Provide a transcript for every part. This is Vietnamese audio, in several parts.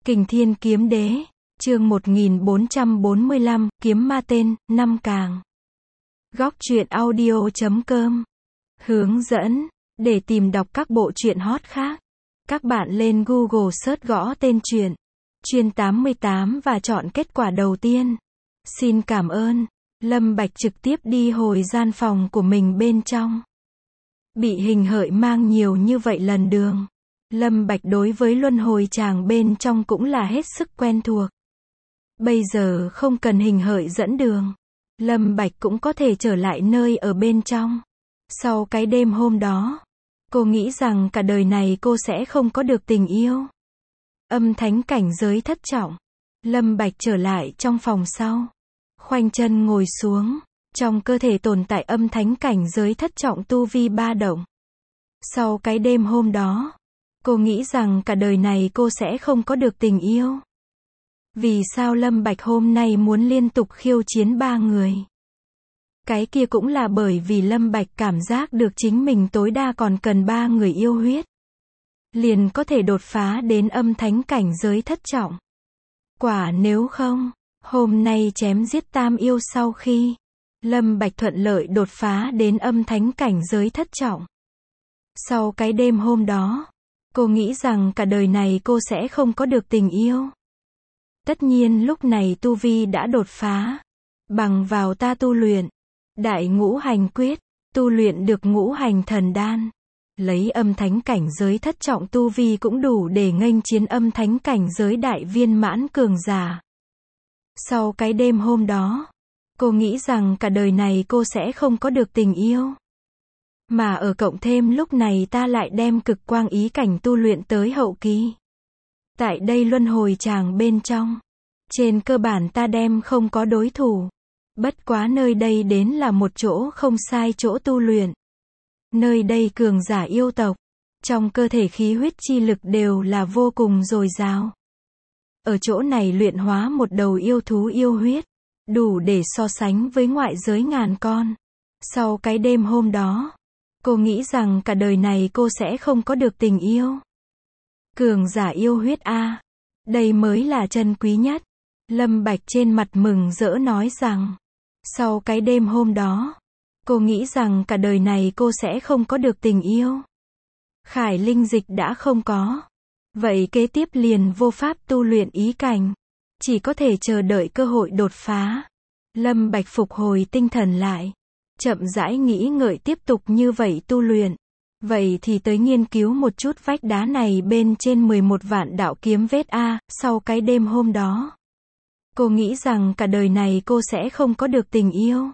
Kình Thiên Kiếm Đế, chương 1445, Kiếm Ma Tên, 5 càng. Góc truyện audio.com. Hướng dẫn, để tìm đọc các bộ truyện hot khác. Các bạn lên Google search gõ tên truyện, Chuyên 88 và chọn kết quả đầu tiên. Xin cảm ơn. Lâm Bạch trực tiếp đi hồi gian phòng của mình bên trong. Bị Hình Hợi mang nhiều như vậy lần đường. Lâm Bạch đối với luân hồi tràng bên trong cũng là hết sức quen thuộc. Bây giờ không cần Hình Hợi dẫn đường, Lâm Bạch cũng có thể trở lại nơi ở bên trong. Sau cái đêm hôm đó, cô nghĩ rằng cả đời này cô sẽ không có được tình yêu. Âm thánh cảnh giới thất trọng. Lâm Bạch trở lại trong phòng sau. Khoanh chân ngồi xuống, trong cơ thể tồn tại âm thánh cảnh giới thất trọng tu vi ba động. Sau cái đêm hôm đó, cô nghĩ rằng cả đời này cô sẽ không có được tình yêu. Vì sao Lâm Bạch hôm nay muốn liên tục khiêu chiến ba người? Cái kia cũng là bởi vì Lâm Bạch cảm giác được chính mình tối đa còn cần ba người yêu huyết, liền có thể đột phá đến âm thánh cảnh giới thất trọng. Quả nếu không, hôm nay chém giết tam yêu sau khi Lâm Bạch thuận lợi đột phá đến âm thánh cảnh giới thất trọng. Sau cái đêm hôm đó, cô nghĩ rằng cả đời này cô sẽ không có được tình yêu. Tất nhiên lúc này tu vi đã đột phá. Bằng vào ta tu luyện Đại Ngũ Hành Quyết, tu luyện được Ngũ Hành Thần Đan, lấy âm thánh cảnh giới thất trọng tu vi cũng đủ để nghênh chiến âm thánh cảnh giới đại viên mãn cường giả. Sau cái đêm hôm đó, cô nghĩ rằng cả đời này cô sẽ không có được tình yêu. Mà ở cộng thêm lúc này ta lại đem cực quang ý cảnh tu luyện tới hậu kỳ. Tại đây luân hồi tràng bên trong, trên cơ bản ta đem không có đối thủ. Bất quá nơi đây đến là một chỗ không sai chỗ tu luyện. Nơi đây cường giả yêu tộc, trong cơ thể khí huyết chi lực đều là vô cùng dồi dào. Ở chỗ này luyện hóa một đầu yêu thú yêu huyết, đủ để so sánh với ngoại giới ngàn con. Sau cái đêm hôm đó, cô nghĩ rằng cả đời này cô sẽ không có được tình yêu. Cường giả yêu huyết a, đây mới là chân quý nhất. Lâm Bạch trên mặt mừng rỡ nói rằng, sau cái đêm hôm đó, cô nghĩ rằng cả đời này cô sẽ không có được tình yêu. Khải linh dịch đã không có. Vậy kế tiếp liền vô pháp tu luyện ý cảnh. Chỉ có thể chờ đợi cơ hội đột phá. Lâm Bạch phục hồi tinh thần lại. Chậm rãi nghĩ ngợi tiếp tục như vậy tu luyện. Vậy thì tới nghiên cứu một chút vách đá này bên trên 11 vạn đạo kiếm vết a. Sau cái đêm hôm đó, cô nghĩ rằng cả đời này cô sẽ không có được tình yêu.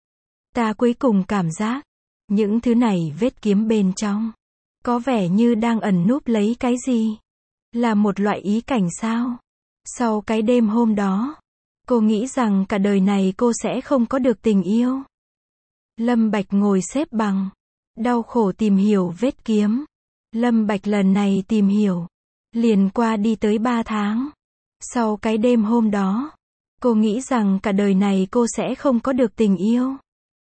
Ta cuối cùng cảm giác, những thứ này vết kiếm bên trong, có vẻ như đang ẩn núp lấy cái gì? Là một loại ý cảnh sao? Sau cái đêm hôm đó, cô nghĩ rằng cả đời này cô sẽ không có được tình yêu. Lâm Bạch ngồi xếp bằng, đau khổ tìm hiểu vết kiếm. Lâm Bạch lần này tìm hiểu, liền qua đi tới 3 tháng. Sau cái đêm hôm đó, cô nghĩ rằng cả đời này cô sẽ không có được tình yêu.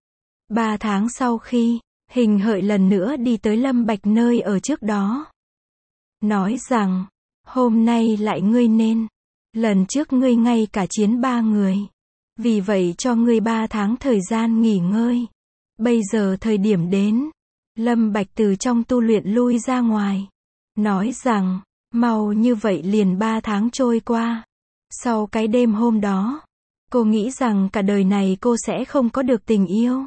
3 tháng sau khi, Hình Hợi lần nữa đi tới Lâm Bạch nơi ở trước đó. Nói rằng, hôm nay lại ngươi nên. Lần trước ngươi ngay cả chiến 3 người. Vì vậy cho ngươi 3 tháng thời gian nghỉ ngơi. Bây giờ thời điểm đến. Lâm Bạch từ trong tu luyện lui ra ngoài. Nói rằng, mau như vậy liền 3 tháng trôi qua. Sau cái đêm hôm đó, cô nghĩ rằng cả đời này cô sẽ không có được tình yêu.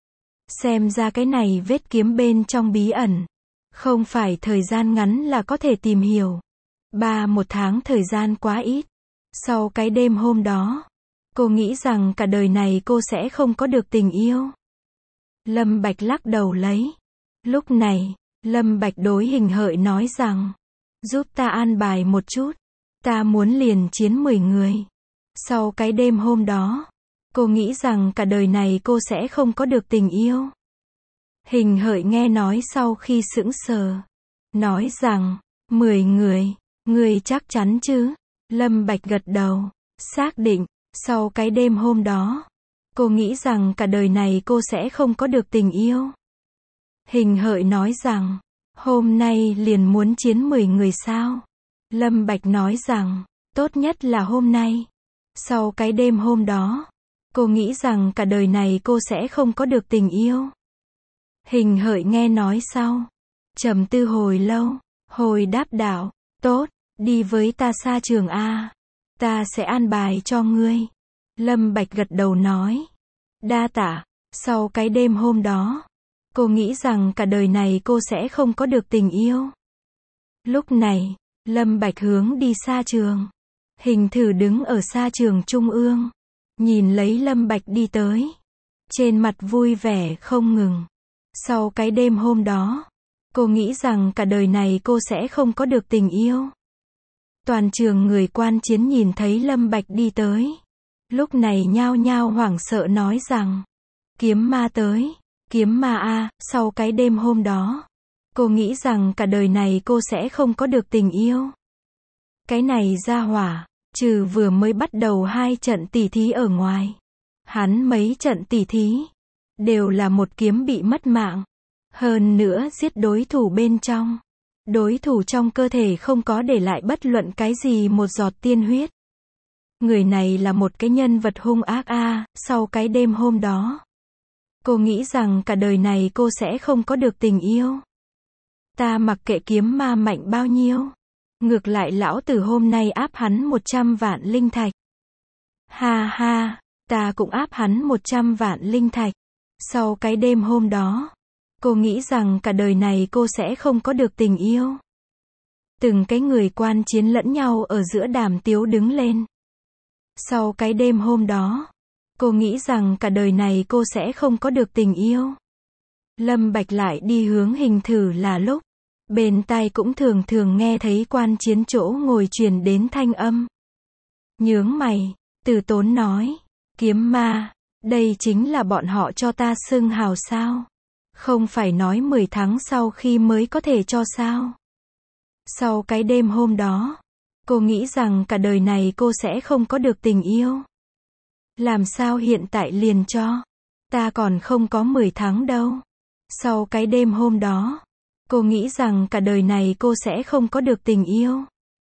Xem ra cái này vết kiếm bên trong bí ẩn, không phải thời gian ngắn là có thể tìm hiểu. 1 tháng thời gian quá ít. Sau cái đêm hôm đó, cô nghĩ rằng cả đời này cô sẽ không có được tình yêu. Lâm Bạch lắc đầu lấy. Lúc này, Lâm Bạch đối Hình Hợi nói rằng, giúp ta an bài một chút. Ta muốn liền chiến 10 người. Sau cái đêm hôm đó, cô nghĩ rằng cả đời này cô sẽ không có được tình yêu. Hình Hợi nghe nói sau khi sững sờ. Nói rằng, 10 người, ngươi chắc chắn chứ? Lâm Bạch gật đầu, xác định. Sau cái đêm hôm đó, cô nghĩ rằng cả đời này cô sẽ không có được tình yêu. Hình Hợi nói rằng, hôm nay liền muốn chiến 10 người sao? Lâm Bạch nói rằng, tốt nhất là hôm nay. Sau cái đêm hôm đó, cô nghĩ rằng cả đời này cô sẽ không có được tình yêu. Hình Hợi nghe nói sau, trầm tư hồi lâu, hồi đáp đạo, tốt, đi với ta xa trường a, ta sẽ an bài cho ngươi. Lâm Bạch gật đầu nói, đa tạ. Sau cái đêm hôm đó, cô nghĩ rằng cả đời này cô sẽ không có được tình yêu. Lúc này, Lâm Bạch hướng đi xa trường. Hình Thử đứng ở xa trường trung ương, nhìn lấy Lâm Bạch đi tới, trên mặt vui vẻ không ngừng. Sau cái đêm hôm đó, cô nghĩ rằng cả đời này cô sẽ không có được tình yêu. Toàn trường người quan chiến nhìn thấy Lâm Bạch đi tới, lúc này nhao nhao hoảng sợ nói rằng, kiếm ma tới, kiếm ma a. Sau cái đêm hôm đó, cô nghĩ rằng cả đời này cô sẽ không có được tình yêu. Cái này ra hỏa, trừ vừa mới bắt đầu 2 trận tỉ thí ở ngoài, hắn mấy trận tỉ thí đều là một kiếm bị mất mạng. Hơn nữa giết đối thủ bên trong, đối thủ trong cơ thể không có để lại bất luận cái gì một giọt tiên huyết. Người này là một cái nhân vật hung ác a. Sau cái đêm hôm đó, cô nghĩ rằng cả đời này cô sẽ không có được tình yêu. Ta mặc kệ kiếm ma mạnh bao nhiêu, ngược lại lão tử hôm nay áp hắn 100 vạn linh thạch. Ha ha, ta cũng áp hắn 100 vạn linh thạch. Sau cái đêm hôm đó, cô nghĩ rằng cả đời này cô sẽ không có được tình yêu. Từng cái người quan chiến lẫn nhau ở giữa đàm tiếu đứng lên. Sau cái đêm hôm đó, cô nghĩ rằng cả đời này cô sẽ không có được tình yêu. Lâm Bạch lại đi hướng Hình Thử là lúc, bên tai cũng thường thường nghe thấy quan chiến chỗ ngồi truyền đến thanh âm. Nhướng mày, Từ Tốn nói, kiếm ma, đây chính là bọn họ cho ta xưng hào sao? Không phải nói 10 tháng sau khi mới có thể cho sao? Sau cái đêm hôm đó, cô nghĩ rằng cả đời này cô sẽ không có được tình yêu. Làm sao hiện tại liền cho? Ta còn không có 10 tháng đâu. Sau cái đêm hôm đó, cô nghĩ rằng cả đời này cô sẽ không có được tình yêu.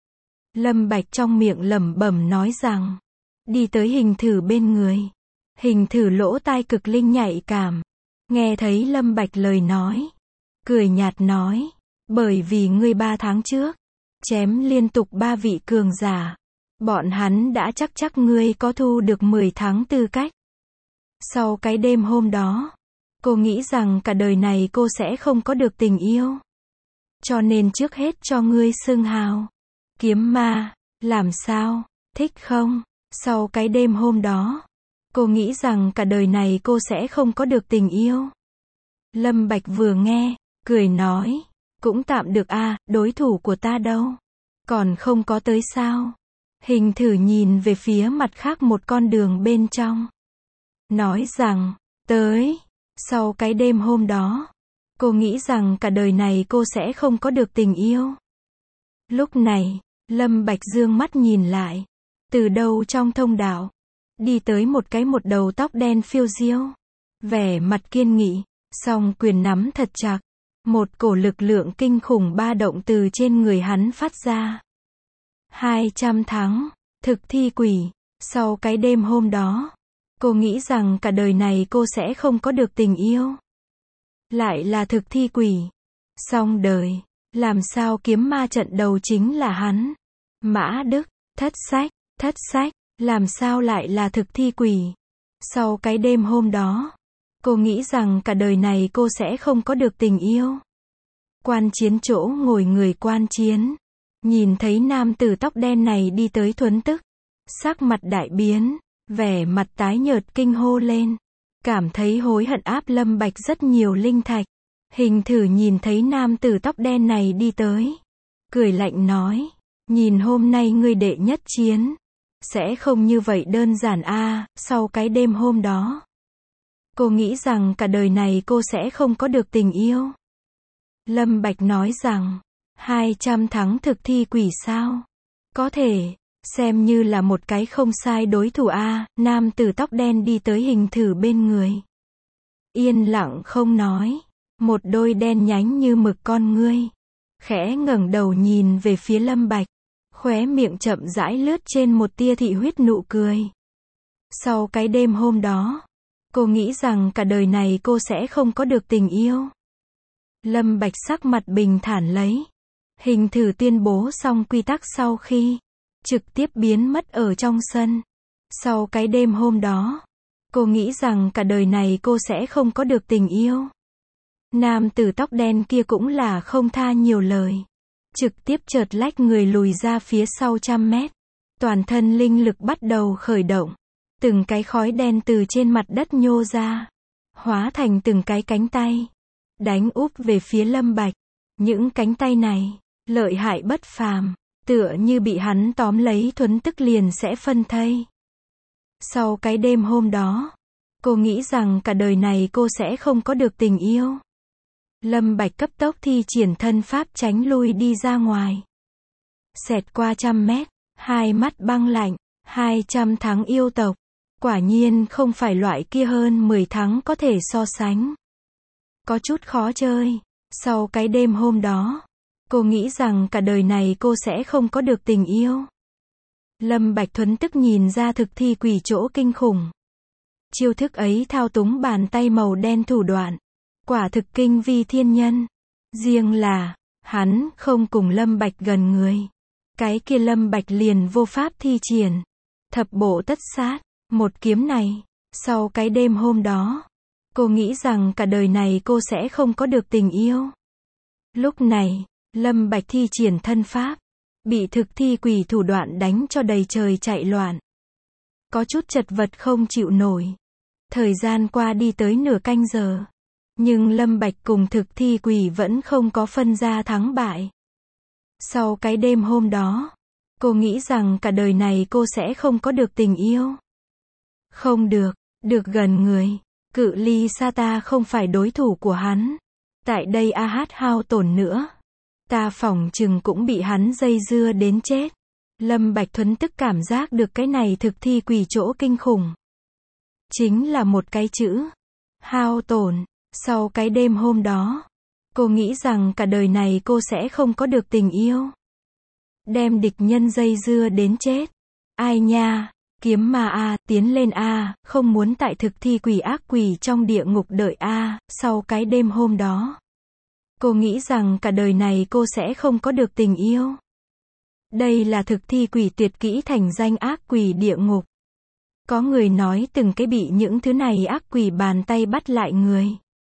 Lâm Bạch trong miệng lẩm bẩm nói rằng, đi tới Hình Thử bên người. Hình Thử lỗ tai cực linh nhạy cảm, nghe thấy Lâm Bạch lời nói, cười nhạt nói, bởi vì ngươi 3 tháng trước chém liên tục 3 vị cường giả, bọn hắn đã chắc ngươi có thu được 10 tháng tư cách. Sau cái đêm hôm đó, cô nghĩ rằng cả đời này cô sẽ không có được tình yêu. Cho nên trước hết cho ngươi xưng hào, kiếm ma, làm sao, thích không? Sau cái đêm hôm đó, cô nghĩ rằng cả đời này cô sẽ không có được tình yêu. Lâm Bạch vừa nghe, cười nói, cũng tạm được a, đối thủ của ta đâu? Còn không có tới sao? Hình Thử nhìn về phía mặt khác một con đường bên trong, nói rằng, tới. Sau cái đêm hôm đó, cô nghĩ rằng cả đời này cô sẽ không có được tình yêu. Lúc này, Lâm Bạch dương mắt nhìn lại, từ đâu trong thông đạo, đi tới một đầu tóc đen phiêu diêu, vẻ mặt kiên nghị, song quyền nắm thật chặt, một cổ lực lượng kinh khủng ba động từ trên người hắn phát ra. 200 tháng, thực thi quỷ. Sau cái đêm hôm đó, cô nghĩ rằng cả đời này cô sẽ không có được tình yêu. Lại là thực thi quỷ. Xong đời, làm sao kiếm ma trận đầu chính là hắn. Mã Đức, thất sách, làm sao lại là thực thi quỷ. Sau cái đêm hôm đó, cô nghĩ rằng cả đời này cô sẽ không có được tình yêu. Quan chiến chỗ ngồi người quan chiến, nhìn thấy nam tử tóc đen này đi tới thuấn tức, sắc mặt đại biến, vẻ mặt tái nhợt kinh hô lên, cảm thấy hối hận áp Lâm Bạch rất nhiều linh thạch. Hình Thử nhìn thấy nam tử tóc đen này đi tới, cười lạnh nói, nhìn hôm nay ngươi đệ nhất chiến, sẽ không như vậy đơn giản a. Sau cái đêm hôm đó, cô nghĩ rằng cả đời này cô sẽ không có được tình yêu. Lâm Bạch nói rằng, 200 thắng thực thi quỷ sao? Có thể, xem như là một cái không sai đối thủ a. Nam tử tóc đen đi tới Hình Thử bên người, yên lặng không nói, một đôi đen nhánh như mực con ngươi, khẽ ngẩng đầu nhìn về phía Lâm Bạch, Khóe miệng chậm rãi lướt trên một tia thị huyết nụ cười. Sau cái đêm hôm đó, cô nghĩ rằng cả đời này cô sẽ không có được tình yêu. Lâm Bạch sắc mặt bình thản lấy hình thử tuyên bố xong quy tắc sau khi trực tiếp biến mất ở trong sân. Sau cái đêm hôm đó, cô nghĩ rằng cả đời này cô sẽ không có được tình yêu. Nam tử tóc đen kia cũng là không tha nhiều lời. Trực tiếp chợt lách người lùi ra phía sau 100 mét. Toàn thân linh lực bắt đầu khởi động. Từng cái khói đen từ trên mặt đất nhô ra. Hóa thành từng cái cánh tay. Đánh úp về phía Lâm Bạch. Những cánh tay này, lợi hại bất phàm. Tựa như bị hắn tóm lấy thuấn tức liền sẽ phân thây. Sau cái đêm hôm đó, cô nghĩ rằng cả đời này cô sẽ không có được tình yêu. Lâm Bạch cấp tốc thi triển thân pháp tránh lui đi ra ngoài. Xẹt qua 100 mét, hai mắt băng lạnh, 200 tháng yêu tộc. Quả nhiên không phải loại kia hơn 10 tháng có thể so sánh. Có chút khó chơi. Sau cái đêm hôm đó, cô nghĩ rằng cả đời này cô sẽ không có được tình yêu. Lâm Bạch thuấn tức nhìn ra thực thi quỷ chỗ kinh khủng. Chiêu thức ấy thao túng bàn tay màu đen thủ đoạn. Quả thực kinh vi thiên nhân. Riêng là, hắn không cùng Lâm Bạch gần người. Cái kia Lâm Bạch liền vô pháp thi triển. Thập bộ tất sát, một kiếm này. Sau cái đêm hôm đó, cô nghĩ rằng cả đời này cô sẽ không có được tình yêu. Lúc này, Lâm Bạch thi triển thân pháp. Bị thực thi quỷ thủ đoạn đánh cho đầy trời chạy loạn. Có chút chật vật không chịu nổi. Thời gian qua đi tới nửa canh giờ. Nhưng Lâm Bạch cùng thực thi quỷ vẫn không có phân ra thắng bại. Sau cái đêm hôm đó, cô nghĩ rằng cả đời này cô sẽ không có được tình yêu. Không được, được gần người. Cự ly xa ta không phải đối thủ của hắn. Tại đây AH hao tổn nữa. Ta phỏng chừng cũng bị hắn dây dưa đến chết. Lâm Bạch thuấn tức cảm giác được cái này thực thi quỷ chỗ kinh khủng. Chính là một cái chữ. Hao tổn. Sau cái đêm hôm đó, cô nghĩ rằng cả đời này cô sẽ không có được tình yêu. Đem địch nhân dây dưa đến chết. Ai nha, kiếm ma a, tiến lên a, không muốn tại thực thi quỷ ác quỷ trong địa ngục đợi a. Sau cái đêm hôm đó, cô nghĩ rằng cả đời này cô sẽ không có được tình yêu. Đây là thực thi quỷ tuyệt kỹ thành danh ác quỷ địa ngục. Có người nói từng cái bị những thứ này ác quỷ bàn tay bắt lại người.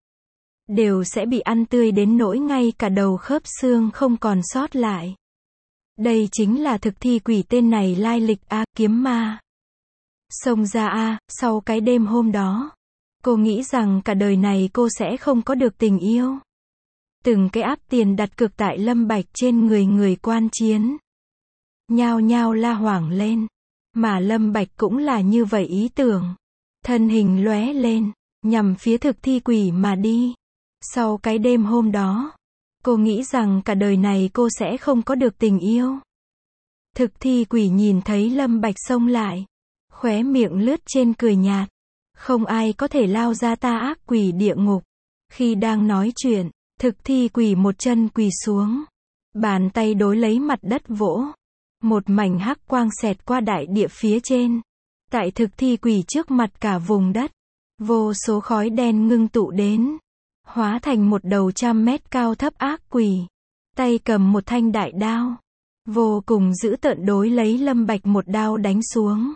Đều sẽ bị ăn tươi đến nỗi ngay cả đầu khớp xương không còn sót lại. Đây chính là thực thi quỷ tên này lai lịch a, kiếm ma. Xông ra a, sau cái đêm hôm đó, cô nghĩ rằng cả đời này cô sẽ không có được tình yêu. Từng cái áp tiền đặt cược tại Lâm Bạch trên người quan chiến. Nhao nhao la hoảng lên. Mà Lâm Bạch cũng là như vậy ý tưởng. Thân hình lóe lên, nhằm phía thực thi quỷ mà đi. Sau cái đêm hôm đó, cô nghĩ rằng cả đời này cô sẽ không có được tình yêu. Thực thi quỷ nhìn thấy Lâm Bạch xông lại. Khóe miệng lướt trên cười nhạt. Không ai có thể lao ra ta ác quỷ địa ngục. Khi đang nói chuyện, thực thi quỷ một chân quỳ xuống. Bàn tay đối lấy mặt đất vỗ. Một mảnh hắc quang xẹt qua đại địa phía trên. Tại thực thi quỷ trước mặt cả vùng đất. Vô số khói đen ngưng tụ đến. Hóa thành một đầu 100 mét cao thấp ác quỷ. Tay cầm một thanh đại đao. Vô cùng dữ tợn đối lấy Lâm Bạch một đao đánh xuống.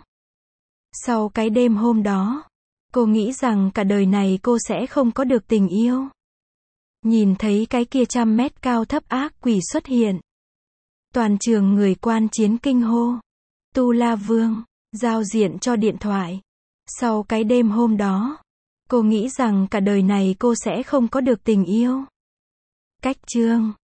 Sau cái đêm hôm đó, cô nghĩ rằng cả đời này cô sẽ không có được tình yêu. Nhìn thấy cái kia 100 mét cao thấp ác quỷ xuất hiện. Toàn trường người quan chiến kinh hô. Tu La Vương, giao diện cho điện thoại. Sau cái đêm hôm đó, cô nghĩ rằng cả đời này cô sẽ không có được tình yêu. Cách chương